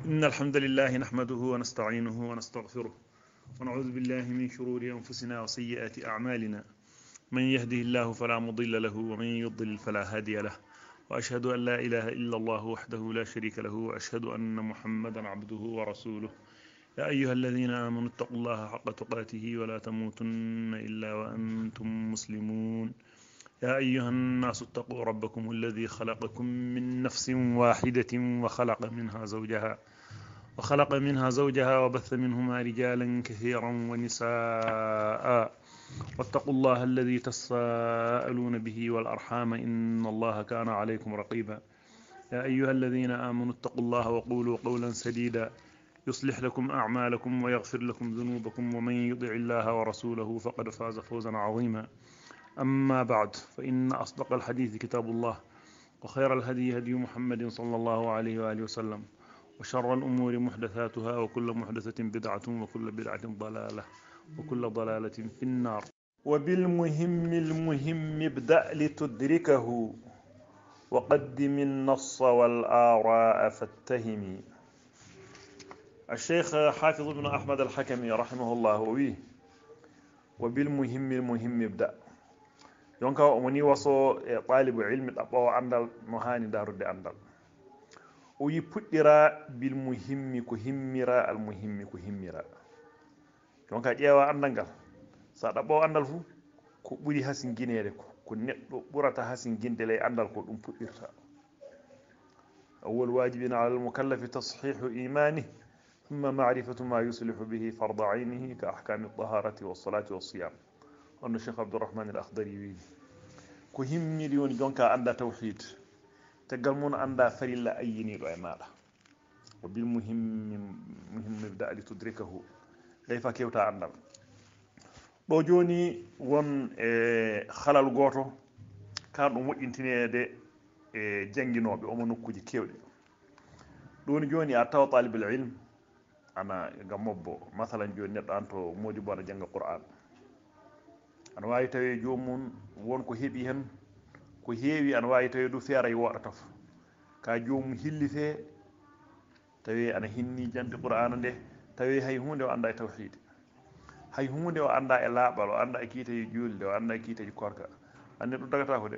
إن الحمد لله نحمده ونستعينه ونستغفره ونعوذ بالله من شرور أنفسنا وسيئات أعمالنا. من يهده الله فلا مضل له ومن يضلل فلا هادي له، وأشهد أن لا إله إلا الله وحده لا شريك له، وأشهد أن محمدا عبده ورسوله. يا أيها الذين آمنوا اتقوا الله حق تقاته ولا تموتن إلا وأنتم مسلمون. يا أيها الناس اتقوا ربكم الذي خلقكم من نفس واحدة وخلق منها زوجها وبث منهما رجالا كثيرا ونساء، واتقوا الله الذي تساءلون به والأرحام إن الله كان عليكم رقيبا. يا أيها الذين آمنوا اتقوا الله وقولوا قولا سديدا يصلح لكم أعمالكم ويغفر لكم ذنوبكم، ومن يطع الله ورسوله فقد فاز فوزا عظيما. أما بعد، فإن أصدق الحديث كتاب الله، وخير الهدي هدي محمد صلى الله عليه وآله وسلم، وشر الأمور محدثاتها، وكل محدثة بدعة، وكل بدعة ضلالة، وكل ضلالة في النار. وبالمهم ابدأ لتدركه، وقدم النص والآراء فاتهم. الشيخ حافظ بن أحمد الحكمي رحمه الله ويه وبالمهم ابدأ. jonka o woni waso e ɗalibu ilmi ɗaɓɓowo andal no hani darude andal. O yi puɗɗira bil muhimmi ko himmira, al muhimmi ko himmira. jonka ƴeewa andal ngal, sa ɗaɓɓowo andal fu ko ɓuri hasinguinede ko neɗɗo ɓurata hasinginde ley andal ko ɗum puɗɗirta. awwal wajibin ala almukallafi tashihu imani thumma marifatu ma yuslihu bihi farda aynihi ka ahkami altaharati wassalati wassiyam. onno cheikh abdourahman al akhdari wi ko himmiri woni jonka anda tawhid, tegal mun anda farilla ayyiniɗo e maɗa. o bil muhimmi ibda li tudrikahu, gay fa kewta andal. ɗo joni won e halal goto kan ɗum moƴƴintinede e janguinoɓe omo nokkuji kewɗe. ɗoni joni a tawa talibul ilm ana gam mobbo, masalan joni neɗɗo an to modibo aɗa jangga qur'an, ana wawi tawi jomum won ko heeɓi hen ko heewi, ana wawi tawi du feera e woɗa taf ka jomum hillite tawi ana hinni jande qur'ana nde, tawi hay hunde o anda e tawhid, hay hunde o anda e laaɓal, o anda e kiiteji julde, o anda e kiiteji korka, andi ɗum dagata ko de.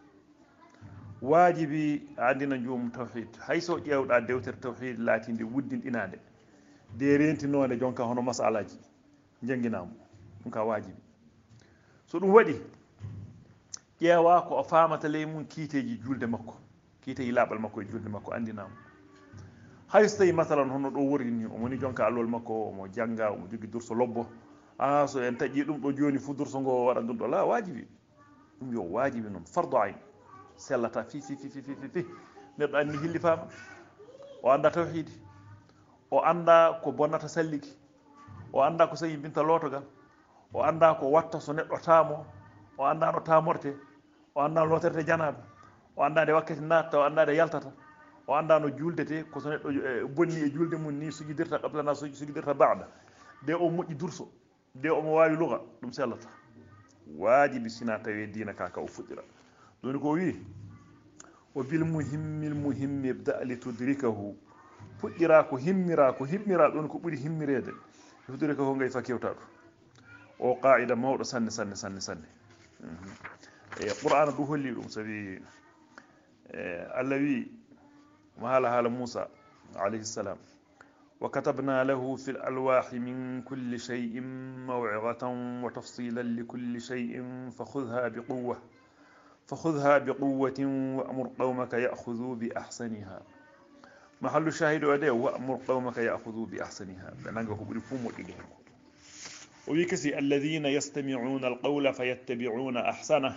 wajibi a andina jomum tawhid, hayso ƴewɗa dewtere tawhid laatinde wuddinɗinade de rentinode jonka hono masalaji jangguinamo, ɗum ka wajibi. so ɗum waɗi ƴeewa ko o famata ley mum kiiteji julde makko, kiiteji laaɓal makko e julde makko andinamo. hayso tawi masalan hono ɗo worrini o woni jonka allol makko omo jangga, omo jogui durso lobbo, so en taƴi ɗum ɗo joni fu durso ngo waɗa ɗum ɗo, la wajibi, ɗum yo wajibi noon, fardu ayn, sellata fi neɗɗo anni hilli fama, o anda tawhidi, o anda ko bonnata salliki, o anda ko sañi binta lotogal, o anda ko watta so neɗɗo taamo, o anda no tamorte, o anda no loterte janaba, o anda nde wakkati natta, o anda nde yaltata, o anda no juldete, ko so neɗɗo bonni e julde mum ni sujudirta qablana sujudirta ba'da, de o moƴƴi durso, de omo wawi luga, ɗum sellata. wajibi sina tawi dina kaka o fuɗɗira. ɗoni ko wi o bil muhimmi ibda li tudrikahu, puɗɗira ko himmira, ɗon ko ɓuri himmirede tudrikahu ngay fa kewta ɗum. o qa'ida mawɗo sanne e qur'ana du holli ɗum, sabi allah wi haala Musa alayhi salam, wa katabna lahu fi alwahi min kulli shay'in maw'izatan wa tafsilan li kulli shay'in fakhudha biquwwatin wa'mur qawmaka ya'khudhu bi ahsaniha. mahallu shahidu ade wa'mur qawmaka ya'khudhu bi ahsaniha, ɓe nanga ko ɓuri fu moƴƴude hen. o wi kasi alladhina yastami'una alqawla fayattabi'una ahsanah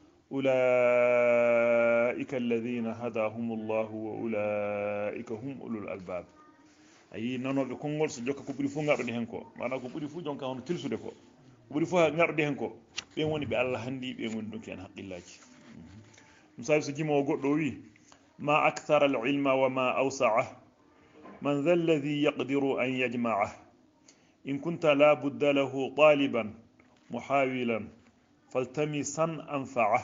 ulaika alladhina hadahum llahu wa ulaika hum ulul albab. ayi nanoɓe konngol so jokka ko ɓuri fu garɗude hen ko, mana ko ɓuri fu jonka hono tilsude ko ɓuri fu garɗude hen ko, ɓen woni ɓe Allah handi, ɓen woni ɗonki hen haqqillaji. ɗum sabi so jimowo goɗɗo wi ma akthara al ilma wa ma awsa'ah, man dha alladhi yaqdiru an yajma'ah, in kunta la budda lahu taliban muhawilan faltamisan anfa'ah.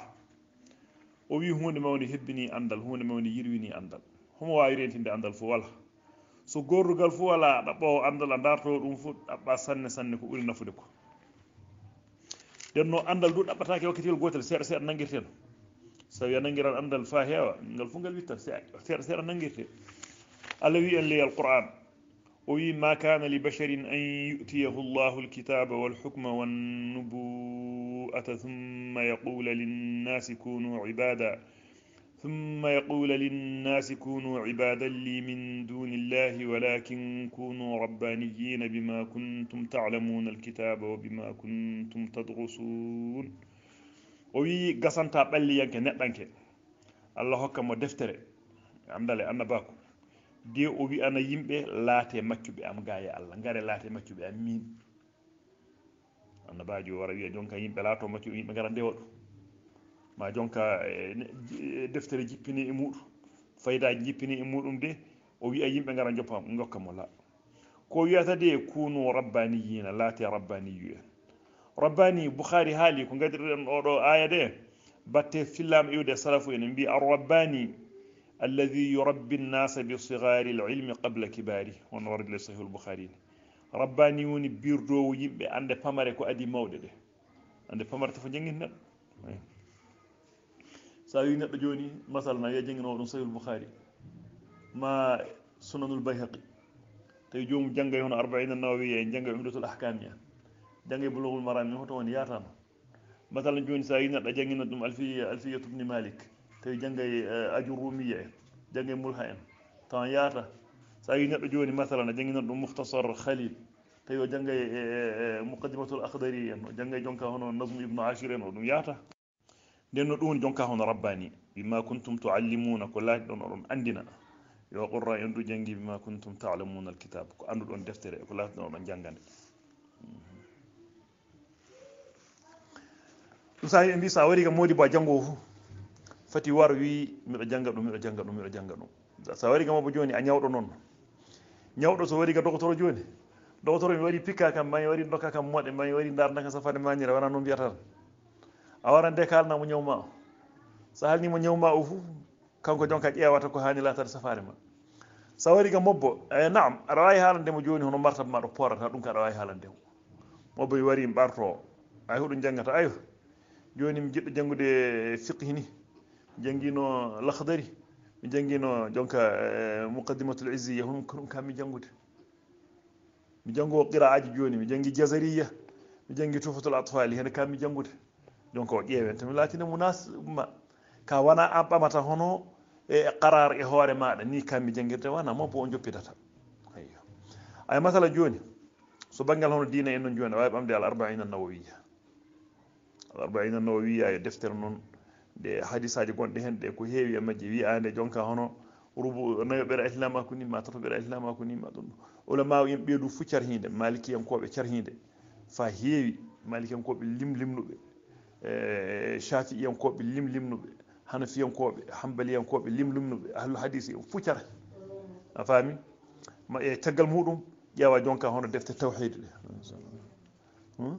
o wi hunde mawni hebbini andal, hunde mawni yirwini andal, homo wawi rentinde andal fo wala. so gorrugal fu wala ɗaɓɓowo andal a darto ɗum fu ɗaɓɓa sanne sanne ko ɓuri nafude ko nden no andal du ɗaɓɓatake wakkitigol gotel seeɗa seeɗa nanguirten so wi a nanguiran andal fa heewa ngal fu ngal wittat seeɗa seeɗa nanguirte Allah wi en li alquran o wi ma kana li basharin an yu'tiyahu llahu alkitaba walhukma wannubu'ata thumma yaqula linnasi kunu ibada ثم يقول للناس كونوا عبادا لي من دون الله ولكن كونوا ربانيين بما كنتم تعلمون الكتاب وبما كنتم تدرسون وي غسانتا بالي يانك ندانك الله حكم دفتره amdale annabako de o wi ana yimbe laate maccube am gaaya Allah ngare laate maccube am min annabajo wara wi jonka yimbe laato maccube yimbe ngara dewodo ma jonka deftere jippini e muɗum faydaji jippini e muɗum de o wi'a yimɓe ngara joppa gokka mo la ko wiyata de kunu rabbaniyina laate rabbaniyu en rabbani boukhari haali ko gadiɗen oɗo aya de batte fillam iwde salafu en mbi arrabbani alladhi yurabbi nnasa bi sigari lilmi qabla kibari on warde sahih lboukhari rabbani woni birdowo yimɓe ande pamare ko adi mawɗe de ande pamare tofo jangin neɗɗo sa wi neɗɗo joni masalan wiya jangguinowo ɗum sahih lboukhari ma sunanul bayhaqi tawi jomum janggay hono arba'ina nawawiya en janggay umdatul ahkami en janggay bulughul marami hoto woni yatano masalan joni sa wi neɗɗo janggina ɗum alfiyatu ibn malik tawi janggay ajur rumiya en janggay mulha en tawan yaata sa wi neɗɗo joni masalan a janggina ɗum mukhtasar khalil tawi o janggay muqaddimatul akhdari en o janggay jonka hono nazmu ibnu ashir en o ɗum yaata nden no ɗum woni jonka hono rabbani bima kuntum tuallimuna ko laati ɗon oɗon andina yo qurra en du jangi bima kuntum ta'lamuna alkitab ko andu ɗon deftere ko laati ɗon oɗon janggande ɗum sa en mbi sa wari ga modi ba janngo fu fati war wi miɗo janga ɗum miɗo janga ɗum miɗo janga ɗum sa wari ga mabo joni a ñawɗo noon ñawɗo so wari ga docteur joni docteur mi wari pikka kam mami wari dokka kam moɗe mami wari darnaka safade mañira wana noon mbiyata tan a waran de kalnamo ñawma o so haalnimo ñawma o fu kanko jonka ƴewata ko hani latade safare ma sa wari ga mobbo naam aɗa wawi haalandemo joni hono martaba ma ɗo porata ɗum ka aɗa wawi haalandemo mobbo mi wari mi ɓarto ay huɗum janggata ayo joni mi jiɗɗo janngude fiqhi ni mi janggino lakhdari mi janggino jonka muqaddimatul izziya ɗum kam mi janngude mi janngo qira'aji joni mi janggi jazariya mi janggi tufatul atfali hene kam mi janngude donc o ƴeewen to mi laatino munasma ka wona an ɓamata hono e qarar e hoore maɗa ni kam mi janngirde wana mobbo o joppidata ayyo ay masala joni so banggal hono diina en noon joni a wawi ɓamde al arba'ina nawawiya e deftere noon nde hadisaji gonɗe hen ɗe ko heewi e majje wiyande jonka hono nayoɓere islamaku ni ma tatoɓere islamaku ni ma ɗum ulama o yimɓe ɓeeɗu fu carhinde malikiyankoɓe carhinde fa heewi malikiyankoɓe limlimnuɓe shafi'iyankoɓe limlimnuɓe hanafiyankoɓe hambaliyankoɓe limlimnuɓe ahlul hadis en fu cara a faami ma e caggal muɗum ƴeewa jonka hono defte tawhid ɗe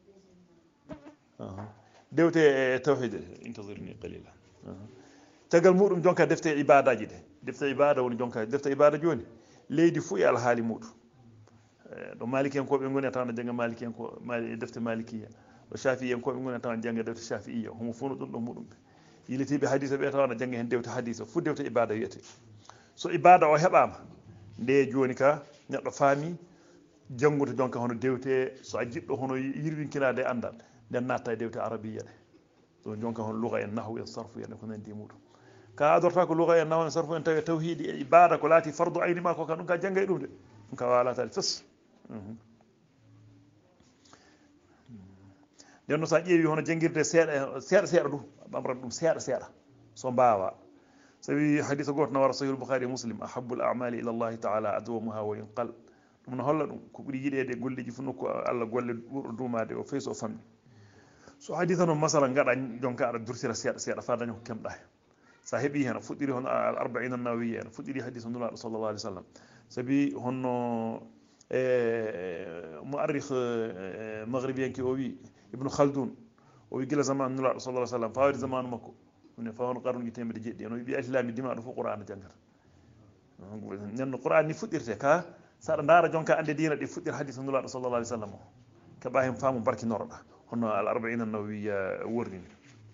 dewte e tawhid ɗe intazirni qalila caggal muɗum jonka defte ibadaji ɗe defte ibada woni jonka defte ibada joni leydi fu e alhaali muɗum ɗo malikiyankoɓe goni a tawa no jangga malikiyanko defte malikiya ɗo shafi'iyankoɓe goni a tawa jangga defte shafi'iya homo fu no ɗum ɗo muɗum ɓe yilitiɓe hadisa ɓe tawa no jangga hen dewte hadisa fu dewte ibada wiyete so ibada o heɓama nde joni ka neɗɗo faami janngude jonka hono dewte so a jiɗɗo hono yirwinkinade e andal nden natta e dewte arabiya ɗe ɗo jonka hono lugha en nahwu en sarfu en ko nandi muɗum ka adorta ko lugha en nahwu en sarfu en tawi tawhidi e ibada ko laati fardu ayni ma ko ka ɗum ka jangga e ɗum de ɗum ka walatade fes nden no sa ƴeewi hono janguirde seeɗa seeɗa ɗum ɓamrat ɗum seeɗa seeɗa so mbawa sawi hadisa goto no wara sahihul boukhari muslim ahabbul a'mali ila allahi taala adwamuha wa yunqal ɗum no holla ɗum ko ɓuuri yiɗede e golleji fu nokku allah golle ɓurɗo dumade o feyso o famɗi so hadisa noon masala gaɗa jonka aɗa durtira seeɗa seeɗa fa daña ko kemɗa hen sa heeɓi hen a fuɗɗiri hono al arba'ina nawawiya en a fuɗɗiri hadisa nulaɗo sallallah alih w sallam saabi honno mu'arrikh maghribiyanke o wi ibnu khaldun o wi gila zaman nulaɗo sallah sallam fawade zamanu makko ne fa hono qarnuji temedde jeɗɗi en o wi ɓi islami dimaɗo fof qur'ana janggata nenno qur'an ni fuɗirte ka saɗa ndaara jonka ande dina ɗi fuɗɗir hadis nulaɗo sallallah alih w sallam o keɓa hen faamu barkinoroɗa hono al arbaina nawawiya wordini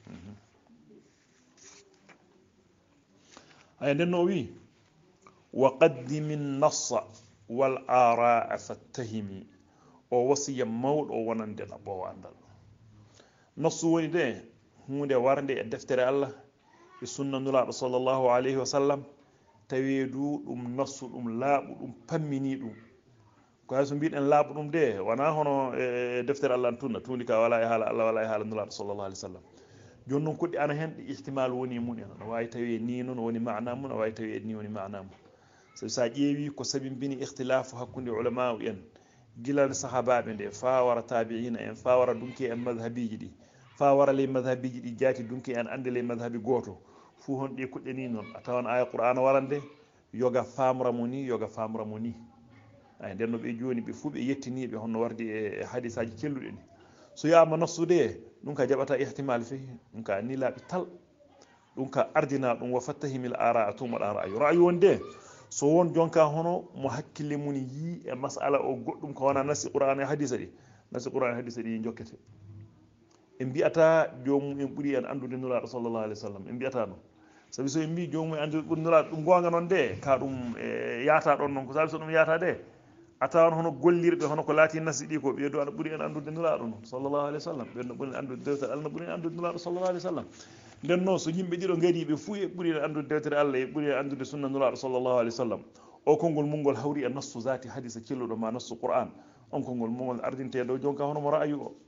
ay nden no o wi wa qaddimi nnassa wal araa fattahimi o wasiya mawɗo o wonande ɗaɓɓowo andal nassu woni de hunde warde e deftere Allah e sunna nulaɗo sallllahu alayhi wa sallam tawi du ɗum nassu ɗum laaɓu ɗum pammini ɗum ko hay so mbiɗen laaɓu ɗum de wona hono e deftere Allah tunna tundi ka wala e haala Allah wala e haala nulaɗo sallllahu alih w sallam joni noon koɗɗi ana hen ɗi ihtimal woni mum en no wawi tawi ni noon woni mana mum no wawi tawi ni woni mana mum sabi sa ƴeewi ko sabimbini ihtilafu hakkude ulama en gilal sahabaɓe nde fa wara tabiina en fa wara dunki en madhabiji ɗi fa wara ley madhabiji ɗi jaati dunki en ande ley madhabi goto fu hon ɗi kuɗɗe ni noon a tawan aya qur'ana warande yoga famra mo ni yoga famra mo ni ay nden no ɓe joni ɓe fuu ɓe yettiniɓe honno wardi e hadisaji celluɗe ni so yama nassude ɗum ka jaɓata ihtimal fehi ɗum ka ni laaɓi tal ɗum ka ardina ɗum wa fattahimil ara a tumoɗa ra'ayu ra'ayu wonde so won jonka hono mo hakkille mun yi e masala o goɗɗum ko wona nasi qur'ana e hadisa ɗi nasi qur'ana e hadisa ɗi jokkete en mbiyata jomum en ɓuuri en andude nuraɗo sallllahu alih w sallam en mbiyata ɗum sabi so en mbi jomum en andude ɓuuri nuraɗo ɗum gonga noon de ka ɗum yaata ɗon noon ko sabi so ɗum yaata de a tawan hono gollirɓe hono ko laati nasi ɗi ko ɓeeɗo aɗa ɓuuri en andude nuraɗo noon sallllahu alih w sallam ɓenno ɓuuri en andude dewtere Allah no ɓuuri en andude nuraɗo sallllahu alih w sallam nden noon so yimɓe ɗiɗo gaari ɓe fuu e ɓuuri en andude dewtere Allah e ɓuuri en andude sunna nuraɗo sallllahu alih w sallam o konngol mungol hawri e nassu zati hadisa celluɗo ma nassu qur'an on konngol mungol ardinte dow jonka hono mo ra'ayu o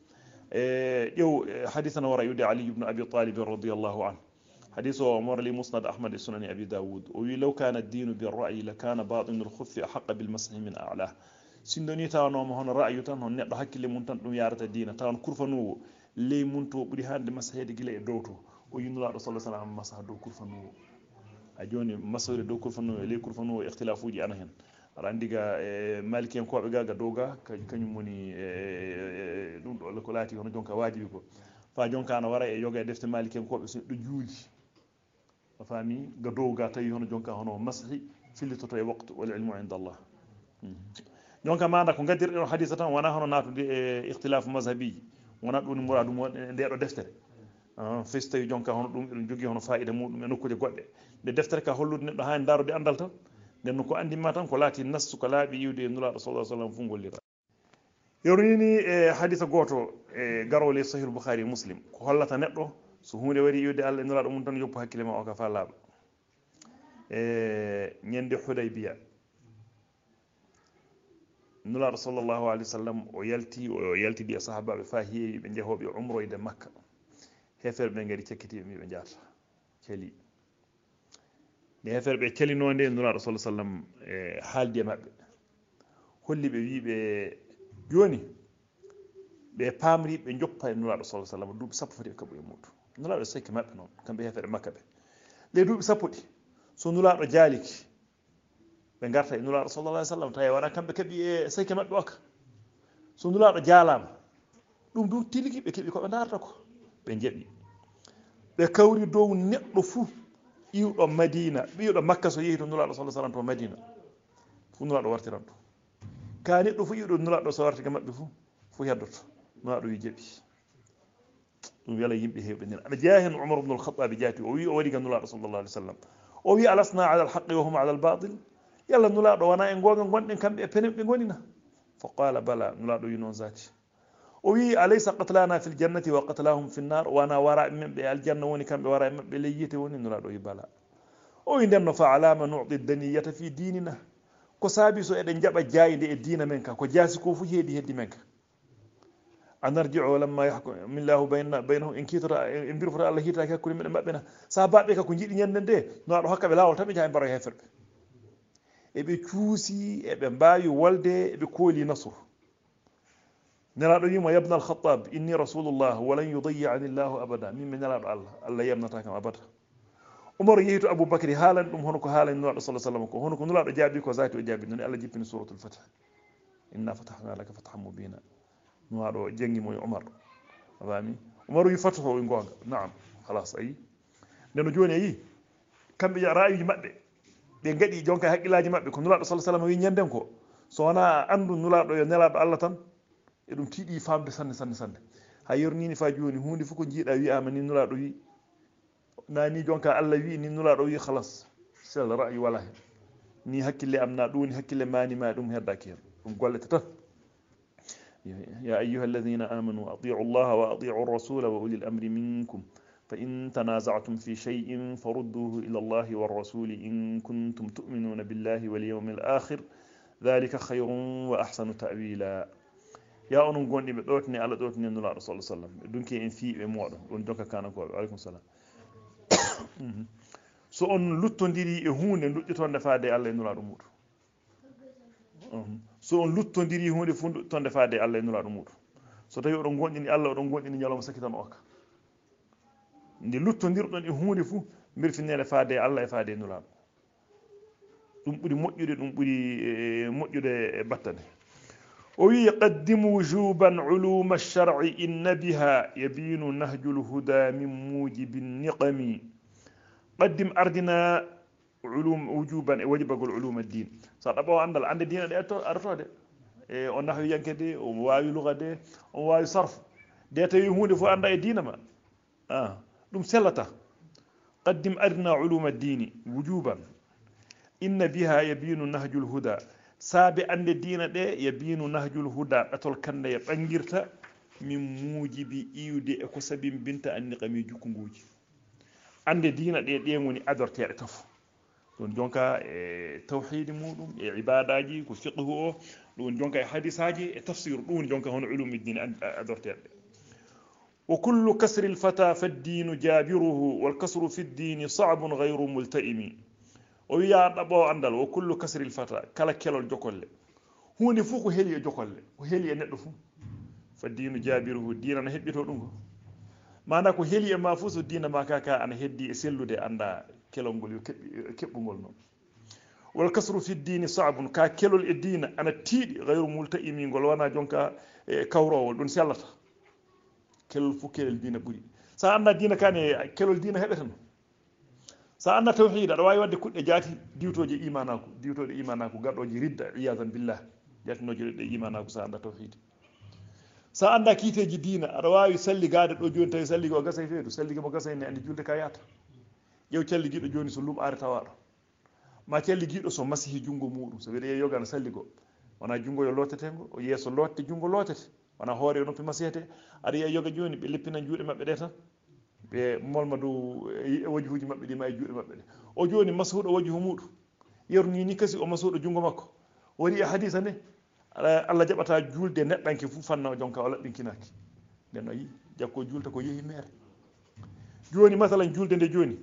ƴew hadisa no wara yude ali ibnu abi talib radiallahu an حديث عمر لي مسند أحمد السنن أبي داود وي لو كان الدين بالرأي لكان باطن الخف أحق بالمسح من أعلاه سندوني تاون هون رأي تان هون نيدو حكيلي مون تان دum yarata diina tawon kurfanuwo ley mun to ɓuri hande masahede gila e dow to o yinulaɗo sallah sallam masaha dow kurfanuwo a joni masahede dow kurfanuwo e ley kurfanuwo ihtilafuji ana hen aɗa andi ga maliki en koɓe gaga dow ga kañum woni ɗum ɗo ko laati hono jonka wajibi ko fa jonka ana wara e yoga e defte maliki en koɓe so ɗo juuli a faami ga dow ga tawi hono jonka hono masahi fillitoto e waqtu wal ilmu inda Allah jonka manda ko gaddirɗen hadisa tan wona hono natude e ihtilafu mazhabiji wona ɗum muradu mo nde ɗo deftere fes tawi jonka hono ɗum eɗen jogui hono fa'ida muɗum e nokkude goɗɗe nde deftere ka hollude neɗɗo hani darude andal tan nden ko andima tan ko laati nassu ko laaɓi yiwde e nulaɗo sallallahu alaihi wasallam fu gollira yornini e hadisa goto e garole sahih bukhari muslim ko hollata neɗɗo so hunde wari yiwde Allah e nulaɗo mum tan yoppu hakkille ma o ka fa laaɓa e ñande Hudaybiya nulaɗo sallllahu alih w sallam o yaltidi e sahabaɓe fa heewi ɓe jeehoɓe umroyde makka hefere ɓe gari cekkitiɓe mbi ɓe jaata celi nde hefere ɓe celino nde nulaɗo sallah sallam e haaldi e maɓɓe holli ɓe wiɓe joni ɓe pamri ɓe joppa e nulaɗo sallah sallam duuɓi sappo foti ɓe kaɓu e muɗum nulaɗo sekki maɓɓe noon kamɓe hefere makka ɓe les duuɓi sappo ɗi so nulaɗo jaaliki ɓe garta e nulaɗo sallallah alih w sallam tawi waɗa kamɓe keeɓi e seyke maɓɓe okka so nulaɗo jaalama ɗum ɗum tiliki ɓe keeɓi koɓe darta ko ɓe jeeɓi ɓe kawri dow neɗɗo fuu iwɗo madina ɓiwɗo makka so yeehi to nulaɗo sallah sallam to madina fu nulaɗo wartiran ɗum ka neɗɗo fuu iwɗo nulaɗo so wartiga maɓɓe fuu heddoto nulaɗo wi jeeɓi ɗum wela yimɓe hewɓe nden aɗa jeeya hen Umar ibn al-Khattab jaati o wi o waɗi ga nulaɗo sallallah alih w sallam o wi alasna ala alhaqi wa hum ala albatil yalla nulaɗo wona e gonga gonɗen kamɓe e penen ɓe gonina fa qala bala nulaɗo wi noon zati o wi alaysa qatlana fil jannati wa qatlahum fi nnar wana waraɓe men ɓe e aljanna woni kamɓe wara e maɓɓe ley yiite woni nulaɗo wi bala o wi ndenno fa alama nu'ti daniyata fi dinina ko saabi so eɗen jaɓa jayde e diina men ka ko jaasi ko fu heedi heddi men ka anarji'u lamma yahkum millahu baynahum en kitota en birfota Allah hitaki hakkude meɗen maɓɓe na sa baɓe ka ko jiiɗi ñande nde nulaɗo hokkaɓe lawol tan ɓe jaha mbaro heferɓe eɓe cuusi eɓe mbawi wolde eɓe kooli nasru nelaɗo wimo yabna al-Khattab inni rasulullah walan yudayyani llahu abada min mi nelaɗo Allah yamnata kam abada Umar yehi to Aboubacry haalani ɗum hono ko haalani nulaɗo sallah sallam ko hono ko nulaɗo jaabi ko zati o jaabi noon Allah jippini suratul Fath inna fatahna laka fathan mubina nulaɗo jangimo e Umar afami Umar wi fatahu o gonga naam halas ayi nden joni ayi kamɓe ra'ayuji maɓɓe ɓe gaɗi jonka haqqillaji maɓɓe ko nulaɗo sallah sallam wi ñanden ko so wona andu nulaɗo yo nelaɗo Allah tan e ɗum tiiɗi famde sanne sanne sanne ha yornini fa joni hunde fof ko jiiɗa wiyama ni nulaɗo wi nani jonka Allah wi ni nulaɗo wi khalas sel ra'yi wala hen ni hakkille am na ɗum hakkille mani ma ɗum heddaki hen ɗum gollete tan يا أيها الذين آمنوا أطيعوا الله وأطيعوا الرسول وأولي الأمر منكم فإن تنازعتم في شيء فردوه إلى الله والرسول إن كنتم تؤمنون بالله واليوم الآخر ذلك خير وأحسن تأويلا يا أنو غوندي دوتني على دوتني نلا رسول الله صلى الله عليه وسلم دونك en fi be modon don jonka kanako alaykum salam so on luttondiri e hunde dujjotonde faade Allah e nula dum mudu so on luttondiri hunde fu tonde faade Allah e nula dum mudu so tawi odon gondini Allah odon gondini nyalom sakitan oka ndi luttondirɗon e hunde fu mbirfinede faade Allah e faade nula dum buri moƴƴude dum buri moƴƴude e battane ويقدم وجوبا علوم الشرع إن بها يبين نهج الهدى من موجب النقم قدم أردنا علوم وجوبا وجب علوم الدين صار عندنا عند الدين أرتاد ونحو ينكدي وواي لغة دي وواي صرف دي تيهون فو عند الدين ما دم سلطة قدم أردنا علوم الدين وجوبا إن بها يبين نهج الهدى saabe ande diina ɗe yabinu nahjul huda ɗatol kande e ɓangirta min muujibi iwde e ko sabin binta anni qami jukkunguji ande diina ɗe ɗe woni adorteɗe taf ɗum jonka e tawhidi muɗum e ibadaji ko fiqhu o ɗum jonka e hadisaji e tafsir ɗum jonka hono ulumi dine adorteɗe wa kullu kasri lfata faddinu jabiruhu wal kasru fi ddini sabun gayru multaimi o wiya ɗaɓo andal wo kullu kasril fata kala kelol jokolle hunde fof ko heeli e jokolle ko heeli e neɗɗo fof fa dinu jabiruhu dina na heɓɓito ɗum ko mana ko heeli e ma fof so dina ma kaka ana heddi e sellude anda kelol ngol yo keɓɓugol noon wal kasru fi dini sabun ka kelol e dina ana tiiɗi gayru multaimi ngol wona jonka e kawrowol ɗum sellata kelol fof kelol dina ɓuuri sa anda dina kane kelol dina heɓete no sa anna tawhid aɗa wawi wadde kuɗɗe jaati diwtoje imanaku diwtoɗe imanaku garɗoje ridda iyadan billah jatinoje ɗe imanaku sa anda tawhid sa anda kiiteji diina aɗa wawi salligade ɗo joni tawi salligo o gasay feedu salligo mo gasay ne andi julde ka yata ƴew calliguiɗo joni so lum are tawaɗo ma calliguiɗo so masihi jungo muɗum so wiɗa yoga no salligo wona jungo yo lottetego o yeeso lotte jungo lottete wona hoore o noppi masihete aɗa yiya yoga joni ɓe leppina juuɗe mabɓe ɗe tan ɓe molma dow wajuhuji maɓɓe ɗi ma e juuɗe maɓɓe ɗe o joni masuɗo wajuhu muɗum yerni ni kasi o masuɗo jungo makko wari e hadisa nde Allah jaɓata julde neɗɗanke fu fanna jonka o laɓɓinkinaki nden o yi jakko julta ko yeehi mere joni masalan julde nde joni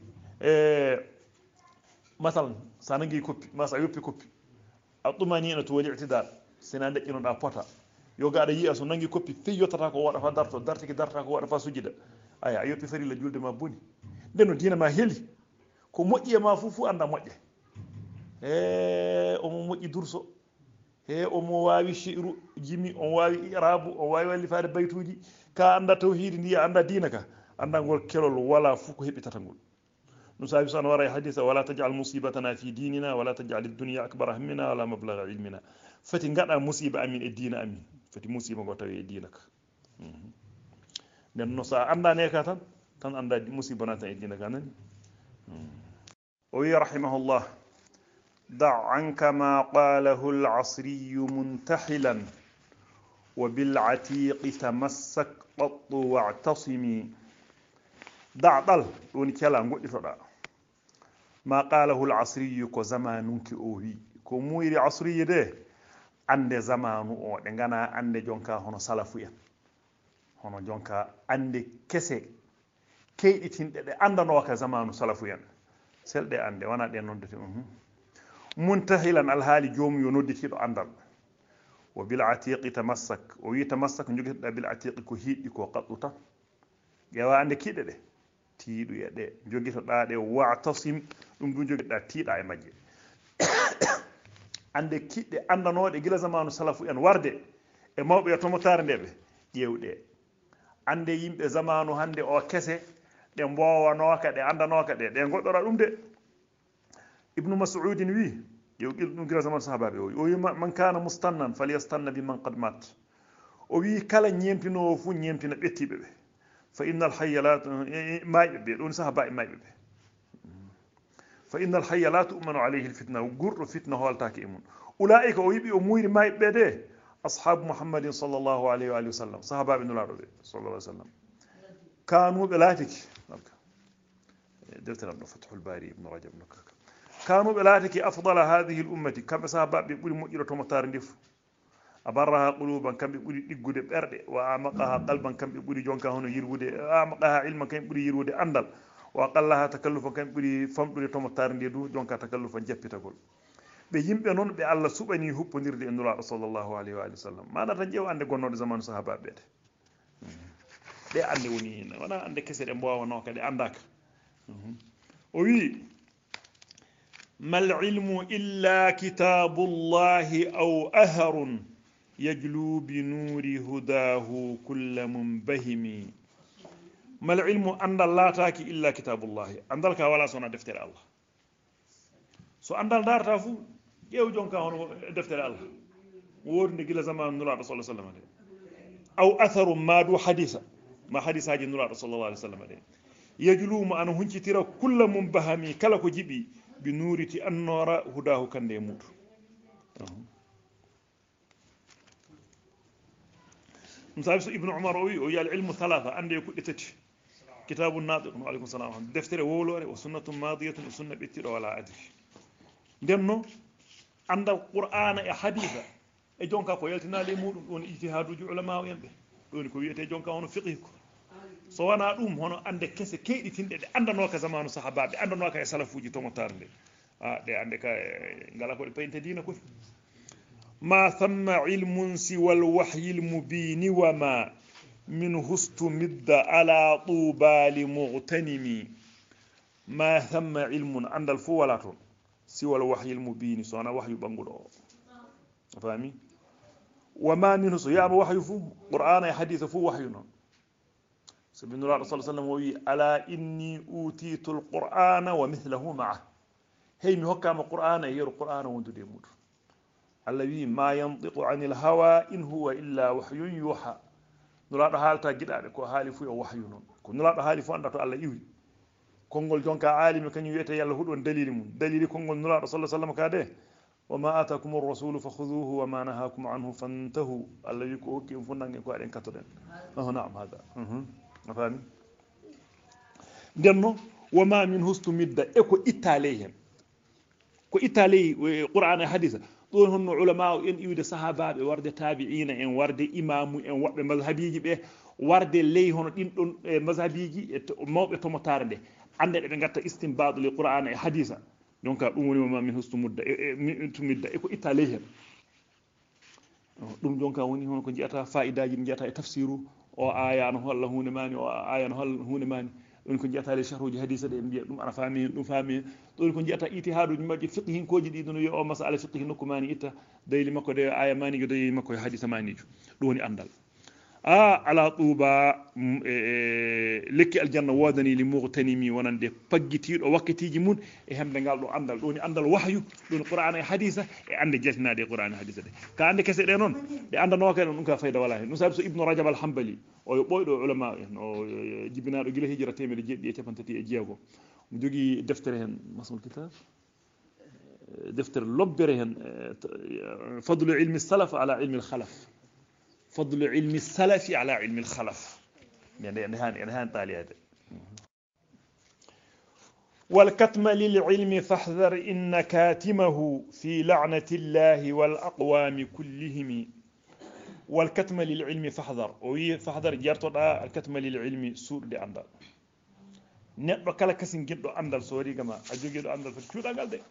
masalan sa nangui koppi ma sa yoppi koppi a ɗumanina to woni itidal sina deƴƴinoɗa pota yoga aɗa yiya so nangui koppi fey yottata ko waɗa fa darto dartiki darta ko waɗa fa sujjida aya a yoppi farilla julde ma boni nden no diina ma heeli ko moƴƴi e ma fu anda moƴƴe omo moƴƴi durso omo wawi shi'ru jimi on wawi irabu on wawi wallifade baytuji ka anda tawhidi ndiya anda diina ka anda ngol kelol wala fu ko heɓitata ngol ɗum saabi so ana wara e hadisa wala tajal musibatana fi dinina wala tajal dunya akbara hammina wala mablagha ilmina fati gaɗa musiba amin e diina amin fati musiba ngo tawi e diina ka nden no sa andane ka tan anda musiba nata e diina ka nani o wi rahimahullah da' anka ma qalahu al-asriyu muntahilan wa bil'atiqi tamassak qattu wa'tasimi da' ɗal ɗoni kela goɗɗitoɗa ma qalahu al-asriyu ko zamanunki o wi ko muyri asriyi de ande zamanu o ɗe gana ande jonka hono salafu en hono jonka ande kese keyɗitinɗe ɗe andanoka zamanu salafu en selɗe ande wona ɗe noddete muntahilan alhaali jomum yo nodditiɗo andal wo bil atiqi tamassak o wi tamassak joguitoɗa bil atiqi ko hiɗɗi ko qaɗɗu tan ƴeewa ande kiɗe ɗe tiiɗu e ɗe joguitoɗa ɗe wa'tasim ɗum ɗum joguitoɗa tiiɗa e majje ande kiɗɗe andanoɗe gila zamanu salafu en warde e mawɓe e tomotare ndeɓe ƴewɗe ande yimɓe zamanu hande o kese ɗe mbowanoka ɗe andanoka ɗe goɗɗora ɗum de ibnu mas'udin wi yo ɗum gira zaman sahabaɓe o wi man kana mustannan falyastanna biman qad mat o wi kala ñempinowo fu ñempina ɓettiɓe ɓe fa innal hayya la mayɓe ɓe ɗon sahabaɓe mayɓe ɓe fa innal hayya la tu'manu alayhi alfitna gurɗo fitna holtake e mum ulaika o yiɓi o muyri mayɓe ɓe de ashabu muhammadin sallllahu alayhi wa alihi wa sallam sahabaɓe nulaɗo ɓe sallallahu alih w sallam kanuɓe laatiki defteram ɗo fathul bari ibnu rajab no kaka kanuɓe laatiki afdala hadihi l ummati kamɓe sahabaɓe ɓuuri moƴƴuɗo tomotare ndi fu abarraha quluban kamɓe ɓuuri ɗiggude ɓerɗe wa amaqaha qalban kamɓe ɓuuri jonka hono yirwude amaqaha ilman kamɓe ɓuuri yirwude andal wa qallaha takallufan kamɓe ɓuuri famɗude tomotare ndi du jonka takallufan jappitagol ɓe yimɓe noon ɓe Allah suɓani huppodirde e nulaɗo sallllahu alayhi wa alihi wa sallam mana tan ƴeew ande gonnoɗe zamanu sahabaɓe ɓeede ɗe ande woni hen wona ande kese ɗe mbowano kadi andaka o wi mal ilmu illa kitabullahi aw aharun yajlu bi nuri hudahu kulla munbahimi mal ilmu andal laataki illa kitabullahi andal ka wala sona deftere Allah so andal darta fu ƴeew jonka hono deftere Allah wodde gila zaman nulaɗo sallah sallam de aw atharu ma du hadisa ma hadisaji nulaɗo sallallahu alih w sallam de yajlumu ana huncitira kulla mum bahami kala ko jiɓi bi nuuriti annora hudahu kande e muɗum ɗum saabi so ibnu umar o wi o wi al ilmu thalatha ande e kuɗɗe tati kitabu natiqun aleykum salam deftere wowlore o sunnatum madiyatun e sunna ɓettiɗo wala adri ndenno andal qur'ana e haditha e jonka ko yaltinali e muɗum ɗon ijtihaduji ulama o en ɓe ɗoni ko wiyete jonka hono fiqhi ko so wona ɗum hono ande kese keyɗitinɗe ɗe andanoka zamanu sahabaɓe andanoka e salafuji tomotare nde ɗe ande ka ngala koɗe payinte dina koy ma thamma ilmun siwa alwahyi almubini wama min hustumidda ala tubali mughtanimi ma thamma ilmun andal fo wala toon siwa alwahyi almubini so wona wahyu ɓanguɗo o a faami wama minhu so yama wahyu fo qur'ana e haditha fo wahyu noon sabi nuraɗo sa sallam o wi ala inni utitu alqur'ana wa mithlahu maah hey mi hokkama qur'ana e yeru qur'ana wondude e muɗum allah wi ma yantiqu ani lhawa in huwa illa wahyun yuha nuraɗo haalta giɗaɓe ko haali fu yo wahyu noon ko nuraɗo haali fu anda to allah iwi konngol jonka alimi kañum wiyete yallah huɗon dalili mum dalili konngol nuraɗo sa sallam ka de wama atakum arrasulu fakhuduhu wama nahakum anhu fantahu allah wi ko hokki fu nangen ko aɗen kattoɗen naam hada a faami ndenno wama min hustumidda e ko itta ley hen ko itta ley qur'ana e hadisa ɗon honno ulama o en iwde sahabaɓe warde tabi'ina en warde imamu en woɓɓe mazhabiji ɓe warde ley hono ɗin ɗon mazhabiji e mawɓe tomotare nde ande ɗeɓe gatta istinbadu li qur'ana e hadisa donc ɗum woni wama min hustumidda tumidda e ko itta ley hen ɗum jonka woni hono ko jiyata fa'idaji ɗi jiyata e tafsiru o aya no holla hunde mani o aya no holla hunde mani ɗon ko jiyata le charhuji hadisa ɗe mbiya ɗum ana faami hen ɗum faami hen ɗon ko jiyata itihaduji majji fiqhinkoji ɗi ɗon wiya o masala fiqhi nokku mani itta dayli makko de aya manijo dayli makko e hadisa manijo ɗum woni andal ala tuuba lekki aljanna wodani li mughtanimi wonande paggitiɗo wakkatiji mun e hemde ngal ɗo andal ɗoni andal wahyu ɗoni qur'ana e hadisa e ande jaltinade e qur'ana e hadisa ɗe ka ande kese ɗe noon ɗe andanoka ɗum ka fayda wala hen ɗum saabi so ibnu rajab al hanbali o yo ɓoyɗo ulama en o jibinaɗo gila hijra temedde jeeɗiɗi e capantati e jeegom mo jogui deftere hen masmul kitab deftere lobbere hen fadlu ilmi salaf ala ilmi al khalaf فضل علم السلف على علم الخلف يعني هان طاليات والكتم للعلم فاحذر إن كاتمه في لعنة الله والأقوام كلهم والكتم للعلم فاحذر فاحذر جارتو الكتم للعلم سور دي أندال neɗɗo kala kasin gueɗɗo andal so wari gama a joguiɗo andal foti cuuɗagal de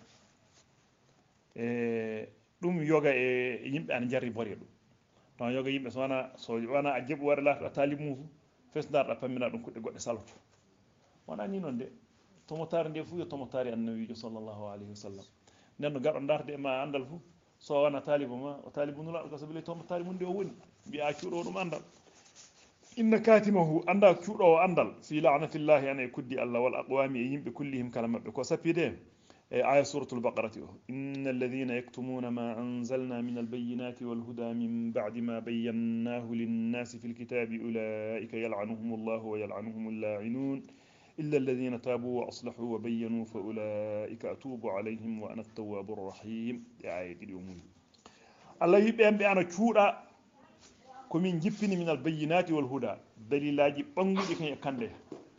ɗum yoga e yimɓe ana jarri bore ɗum taw yoga yimɓe so wona a jeeɓu wara laatoɗa taalib mum fes darɗa pammina ɗum kuɗɗe goɗɗe saloto wona ni noon de tomotare nde fuu yo tomotare annabijo sallllahu alayhi wa sallam nden no garɗo darde ma andal fuu so wona talibu ma o talibu nulaɗo ko sabili tomotare mum nde o woni mbiya cuuɗo ɗum andal inna katimahu anda cuuɗowo andal fi lanatillahi ana e kuddi allah wal aqwami e yimɓe kullihim kala mabɓe ko sappi de آية سورة البقرة إن الذين يكتمون ما أنزلنا من البينات والهدى من بعد ما بيناه للناس في الكتاب أولئك يلعنهم الله ويلعنهم اللاعنون إلا الذين تابوا وأصلحوا وبينوا فأولئك أتوب عليهم وأنا التواب الرحيم آية اليوم الله يبين بأنا شورا كمين جبني من البينات والهدى دليل بانغودي كان يكنده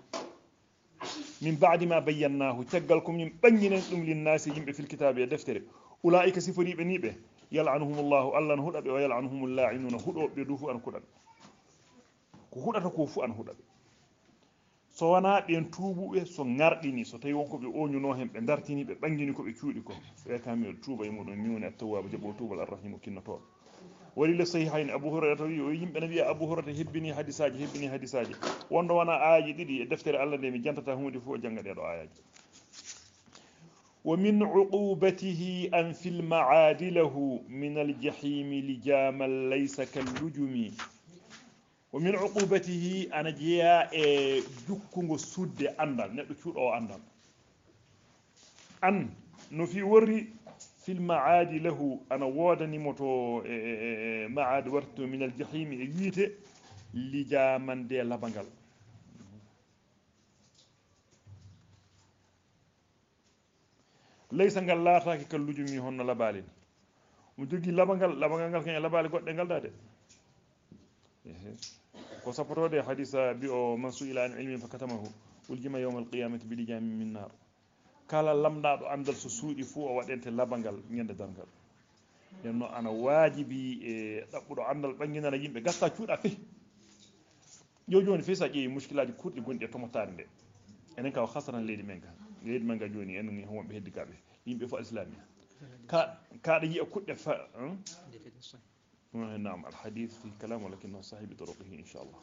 من بعد ما بيناه تقلكم من بنين للناس يجب في الكتاب يدفتر أولئك سفري بنيبه يلعنهم الله الله نهدى ويلعنهم اللاعنون هدى بدوفو أن كدى هدى تكوفو أن هدى so wana ben tuubu e so ngardini so tawi wonko be oñuno hen be dartini be bangini ko be cuudi ko e kamel tuuba e mudon miwoni at-tawwab jabo tuubal ar-rahim kinnato wali le sahihayn abu hurairah wi o yimbe nabi abu hurairah hebbini hadisaji wondo wana aaji didi e deftere Allah de mi jantata hunde fu jangade do aaji wa min uqubatihi an fil ma'adilahu min al-jahim lijamal laysa kal-lujumi ومن عقوبته أنا جيا جوكونغو سود أندال نتو شود أو أندال أن نفي وري في المعاد له أنا وادني موتو معاد ورتو من الجحيم يجيته لجامن دي لبنغال ليس نغال لا تاكي كاللجمي هون لبالين مجوغي لبنغال كان لبالي قد نغال دادي وصفروا حديث بيو من سئل عن علم فكتمه والجمع يوم القيامة بلجام من نار kala lamdaɗo andal so suuɗi fuu o waɗente labangal ñande dargal nden noon ana waajibi e ɗaɓɓuɗo andal ɓanginana yimɓe gasta cuuɗa fe joni fe sa ƴeewi muskilaji kurɗi gonɗi e tomotare nde enen kaw hasaran leydi men ka leydi men ga joni enen wonɓe heddigaɓe yimɓe fo alislami kaɗa yiya kuɗɗe fa نعم الحديث في الكلام ولكنه صحيح بطرقه إن شاء الله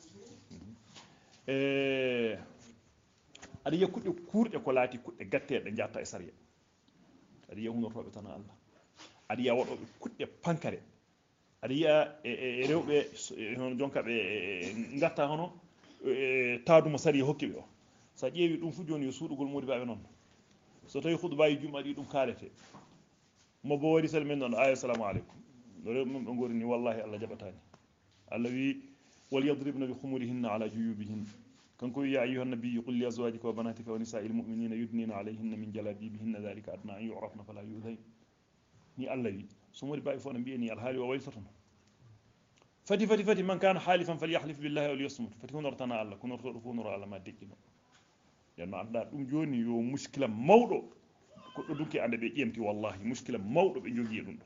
أدي يكون كور يكولاتي كور يقتل نجاتا إسرائيل أدي يهون الرب تنا الله أدي يوضع كور يبانكره أدي يروح هون جونك نجاتا هونو تادو مساري هوكي بيو سأجي يدوم فجون يسود يقول مودي بابنون سوتو يخد باي جمعة يدوم كارثة مبوري سلمنا آية السلام عليكم من أقولني والله الله جبتاني الذي وليضربن بخمرهن على جيوبهن كان يا أيها النبي قل لأزواجك وبناتك ونساء المؤمنين يدنين عليهن من جلابيبهن ذلك أدنى أن يعرفن فلا يؤذين ني الذي سمر باي فون بيني الحالي وويلتهم فتي من كان حالفا فليحلف بالله وليصمت فتكون رتنا الله كون رتفون على ما دكنا يعني ما عندها جوني يو مشكلة موضوع كل دوكي عند بيجيمتي والله مشكلة موضوع بيجي لون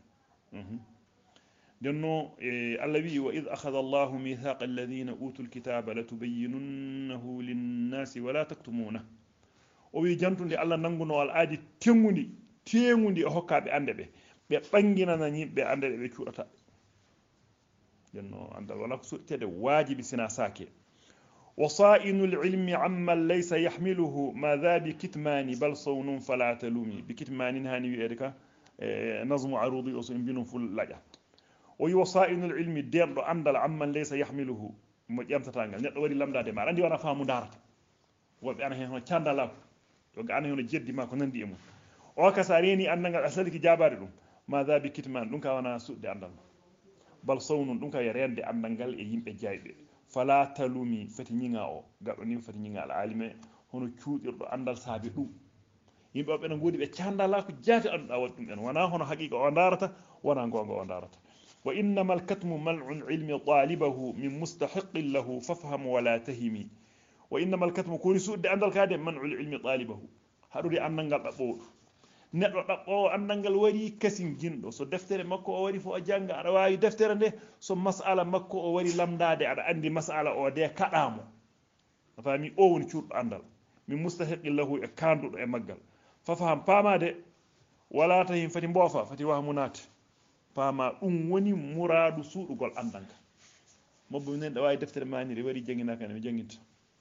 لأنه الله وإذ أخذ الله ميثاق الذين أوتوا الكتاب لتبيننه للناس ولا تكتمونه ويجانتون دي الله نانغونو الآدي تيموندي أهوكا بأندبه بأنجنا نانيب بأندبه بكورتا لأنه عند ولا كسوتة واجب سناساكي وصائن العلم عما ليس يحمله ما ذا بكتمان بل صون فلا تلومي بكتمان هاني ويريكا نظم عروضي أصين بينهم فل لاجا ويوصائن العلم دير دو اندال عمن ليس يحمله mo ƴamtatangal neɗɗo waɗi lamdade ma andi wona faamu darata woɓɓe ana hen hono candala yo ga ana hono jeddi ma ko nandi e mum o ka sa reeni andangal asaliki jabade ɗum ma da bi kitman ɗum ka wona suɗde andal bal sawnun ɗum ka yo rende andal ngal e yimɓe jayɓe fala talumi fati ñiŋa o gaɗo ni fati ñiŋa al alime hono cuuɗirɗo andal saabi ɗum yimɓe ɓe no godi ɓe candala ko jaati anduɗa waɗi ɗum en wona hono haqiqa o darata wona gonga o darata وإنما الكتم منع العلم طالبه من مستحق له فافهم ولا تهمي وإنما الكتم كوني سود عند الكادم منع العلم طالبه هارودي أننغال أبو نتو أبو أننغال وري كسين جندو سو دفتر مكو وري فو أجانغ رواي دفتر نده سو مسألة مكو وري لمدادي على عندي مسألة أو دي كلامو فهمي أون شور عندل من مستحق له كاندو مغال فافهم فاما دي ولا تهم فتي مبوفا فتي وهمونات fama ɗum woni muradu suuɗugol andanka mabbo nen ɗo wawi deftere maniri wari jangginaka ne mi janginta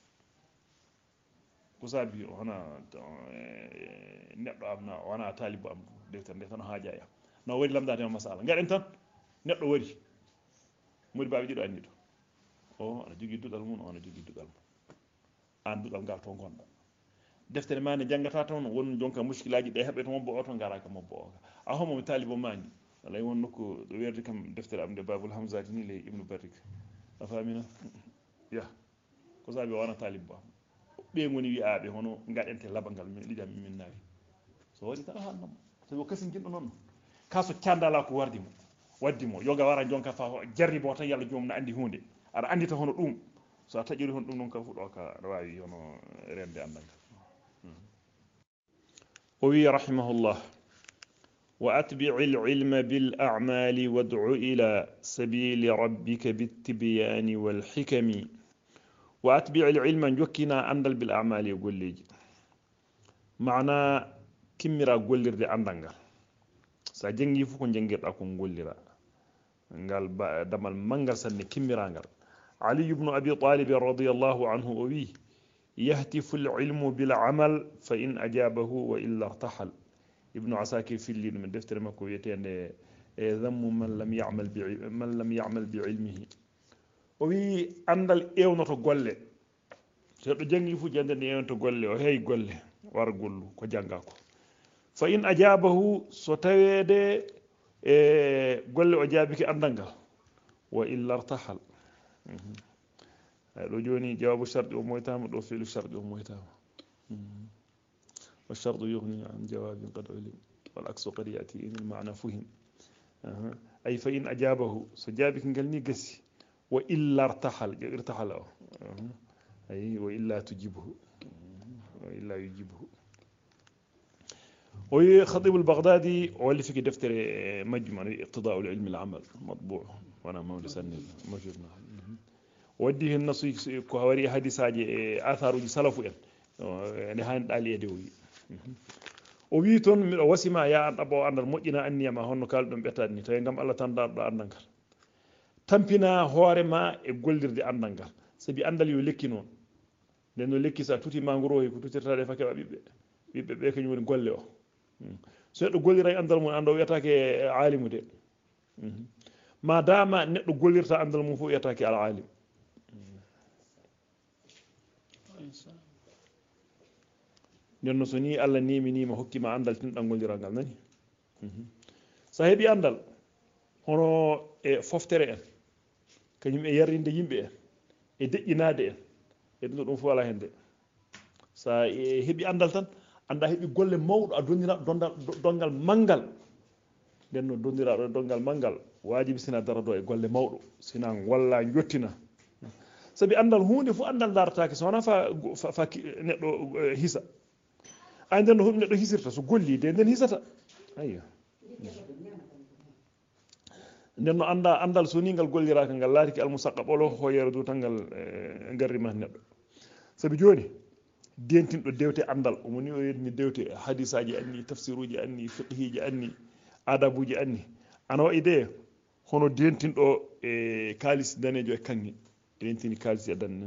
ko sabi hona neɗɗo am na wona talibo am deftere nde tan haaja yam no wari lamdade ma masala gaɗen tan neɗɗo wari modi baɓe ɗiɗo anni ɗo o ana jogui duɗal mum o ana jogui duɗal mum an duɗal ngal to gonɗa deftere ma ne jangata tan won jonka muskilaji ɗe heɓe to mobbo o to garaka mobbo o a homo mi talibo mani alay won nokku ɗo werde kam deftere am de babul hamzati ni le ibnu barik a famina ya ko sabi wana talibbo am ɓe goni wi'aɓe hono gaɗente labangal min ɗiɗam min nawi so waɗi tan hannamo sabi o kasin jinɗo noon kaso candala ko waddimo yoga wara jonka fa jarribo tan yalla joomum ne andi hunde aɗa andita hono ɗum so a taƴiri hono ɗum noon kam fuɗo ka aɗa wawi hono rende andal o wi rahimahullah wa atbi'i al-ilma bil a'mali wad'u ila sabili rabbika bit-tibyani wal hikami wa atbi'i al-ilma jokkina andal bil a'mali golleji maana kimmira gollirde andal ngal sa jangi fu ko jangirɗa ko gollira ngal damal mangal sanne kimmirangal ali ibn abi talib radiyallahu anhu o wi يهتف العلم بالعمل فإن أجابه وإلا ارتحل ابن عساكر في اللي من دفتر مكو يتين ذم من لم يعمل بعلمه وي أندل إيونة غولة سيدو جنگي فو جندن إيونة غولة وهي غولة وارغولو كو جنگاكو فإن أجابه ستويد غولة أجابك أندنغل وإلا ارتحل لو جوني جواب الشرط ومويتام لو فعل الشرط ومويتام والشرط يغني عن جواب قد علم والعكس قد يأتي إن المعنى فهم أي فإن أجابه سجابك قالني قسي وإلا ارتحل أي وإلا تجيبه وإلا يجيبه وخطيب البغدادي واللي في دفتر مجمع اقتضاء العلم العمل مطبوع وأنا مولسني موجود معي وديه النص كهوري حديثاجي آثار سلفو يعني هان دالي دوي o wi ton miɗo wasima ya an ɗaɓo andal moƴƴina anniyama honno kalɗum ɓetade ni tawi gam Allah tan darɗo andal ngal tampina hoore ma e gollirde andal ngal sabi andal yo lekki noon nden no lekki sa tuti ma ngoroyi ko tutirtade fa keɓa ɓiɓɓe ɓe kañum woni golle o so neɗɗo gollira andal mum anda o wiyatake alimu de ma dama neɗɗo gollirta andal mum fof wiyatake al alim nenno so ni Allah niminima hokkima andal tinɗal golliral ngal nani sa heeɓi andal hono e foftere en kañum e yarrinde yimɓe en e deƴƴinade en e ɗum ɗum fof ala hen de sa heeɓi andal tan anda heeɓi golle mawɗo a dondiraɗo dongal manggal nden no dondiraɗo dongal manggal wajibi sina darado e golle mawɗo sina walla jottina sabi andal hunde fof andal daratake so wona fa neɗɗo hisa ay nden no huɗum neɗɗo hisirta so golli de nden hisata ayyo nden no anda andal so ni ngal golliraka ngal laatiki almusaqqa ɓolo hoyere du tan ngal garrima neɗɗo sabi joni dentinɗo dewte andal omoni o yedni dewte hadisaji anni tafsiruji anni fiqhiji anni adabuji anni ana wayi de hono dentinɗo e kalis danejo e kanŋe dentini kalis e danne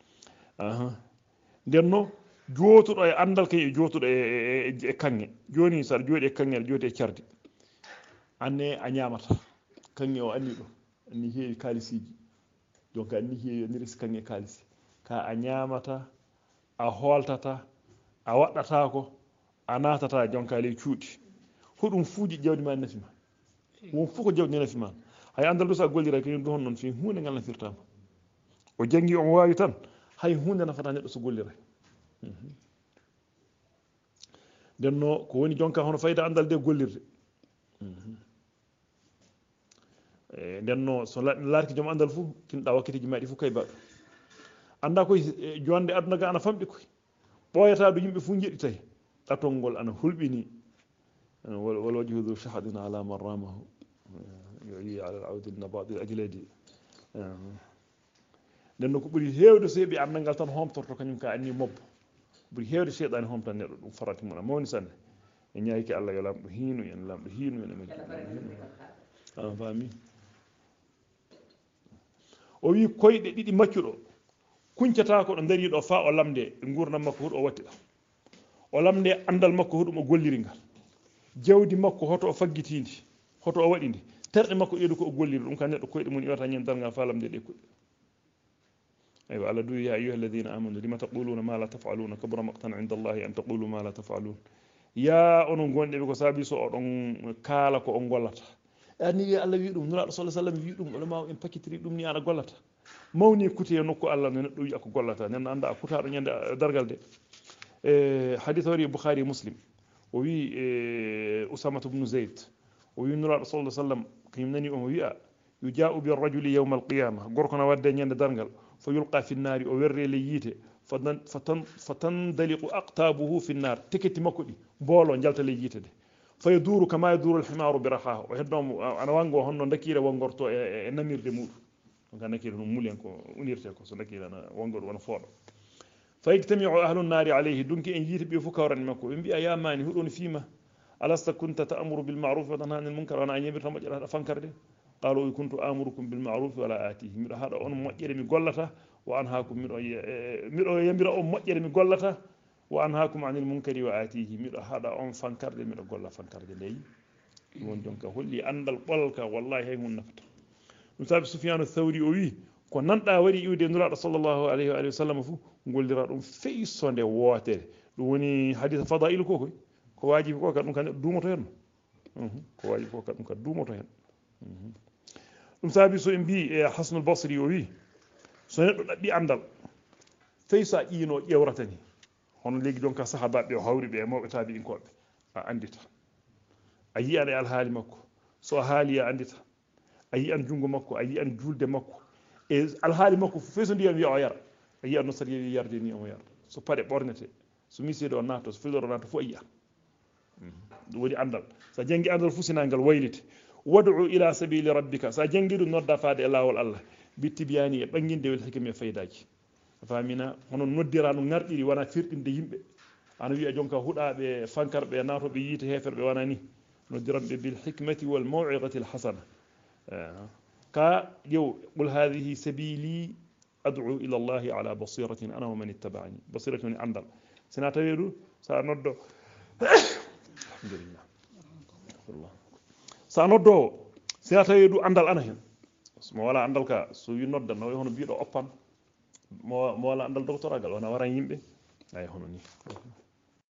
nden no jootuɗo e andal kay e jootuɗo e kanŋe joni saɗa jooɗi e kanŋe aɗa jooɗi e cardi anne a ñamata kanŋe o anni ɗo anni heewi kalisiji donc anni heewi anni resi kanŋe kalisi ka a ñamata a holtata a waɗɗatako a natata jonka ley cuuɗi hoɗum fuuji jawdi ma nafima won fof ko jawdi nafima hay andal ɗo sa gollira kañum ɗo hon noon fi hunde ngal nafirtama o jangi on wawi tan hay hunde nafata neɗɗo so gollira nden no ko woni jonka hono fayda andal de gollirde nden no so laarki joom andal fof tinɗa wakkatiji maɗi fof kay baɗo anda koye jonde aduna ga ana famɗi koy ɓoyata ɗo yimɓe fof jeɗɗitay ɗatol ngol ana hulɓini wal wajhu dhu shahadin ala man ramahu yu'i ala al-awdi an-nabadi al-ajladi nden no ko ɓuri hewde so heeɓi andal ngal tan homtorto kañum ka anni mobbo ɓuri hewde cheyɗani homtan neɗɗo ɗum farati mum a mawni sanne e ñayki Allah yo lamɗo hiinu en lamɗo hiinu en e majji an faami o wi koyɗe ɗiɗi maccuɗo kuncata ko ɗo dariɗo fa o lamde e gurdam makko huɗo o watti ɗam o lamde andal makko huɗum o golliri ngal jawdi makko hoto o faggitindi hoto o waɗindi terɗe makko ƴeeɗu ko o golliri ɗum ka neɗɗo koyɗe mum iwata ñen dargal fa lamde ɗe kuɗɗe أيوة على دو يا أيها الذين آمنوا لما تقولون ما لا تفعلون كبر مقتا عند الله أن تقولوا ما لا تفعلون يا أنون غوندي بكو سابي سو أون كالا كو أون غولata ani Allah wi dum nura sallallahu alaihi wasallam wi dum ulama en pakitiri dum ni ana gollata mawni kuti e nokku Allah ne do wi ko gollata nen anda kutaado nyande dargal de hadith wari bukhari muslim o wi usama ibn zayd o wi nura sallallahu alaihi wasallam kim nani o wi'a yuja'u bir rajuli yawm al qiyamah gorko na wadde nyande dargal fa yulqa fi an-nar o werre le yite fatandaliqu aqtabuhu fi an-nar tiketi makko di bolo jalta le yite de فيدور كما يدور الحمار برحاه وهدوم انا وانغو هونو دكيره وانغورتو e namirde mudum donc nakire no mulen ko unirte ko so nakire na wangor wona foodo فيجتمع اهل النار عليه دونك en yite be fu kawran makko be bi'a ya mani hudon fima alasta kunta ta'muru bil ma'ruf wa tanha 'anil munkar wa ana yimir tam jara fankarde qalu kuntu amurukum bil ma'ruf wa la atihi mi hada on mojjere mi gollata wa anhaakum mi do yambira on mojjere mi gollata وأنهاكم عن المنكر وآتيه ميرا هذا أون فانكر دي ميرا قول فانكر دي لي يقول جونك هولي أندل قولك والله هي من نفط نتابع سفيان الثوري أوي كون ننتا وري يودي نرى صلى الله عليه وآله وسلم فو نقول لي رأيهم في صندة واتر دوني حديث فضائل كوكي كواجب كوكا نكان دومو تهن كواجب كوكا نكان دومو تهن نتابع سو إمبي حسن البصري أوي سنة دي أندل فيسا إينو يورتني hono legi donc sahaba be hawri be mawbe tabi in kobe a andita ayi an al hali makko so hali ya andita ayi an jungo makko ayi an julde makko e al hali makko feso ndiyam wi o yara ayi an no sari yarde ni o yara so pade bornete so mi sedo nato so fedoro nato fu ayi woni andal sa jangi andal fu sinangal waylite wad'u ila sabili rabbika sa jangidu nodda faade lawol Allah bittibiyani e banginde wel hikme faydaji famina hono noddira no ngardiri wana firdinde yimbe ana wi'a jonka hudaabe fankarbe natobe yite heferbe wana ni noddirambe bil hikmati wal maw'izati al hasana ka yow qul hadhihi sabili ad'u ila Allah ala basiratin ana wa man ittaba'ani basiratun andal sina tawedu sa noddo alhamdulillah sa noddo sina tawedu andal ana hen mo wala andal ka so wi nodda no hono biido oppan mo wala andal doctoragal wana waran yimbe ay hono ni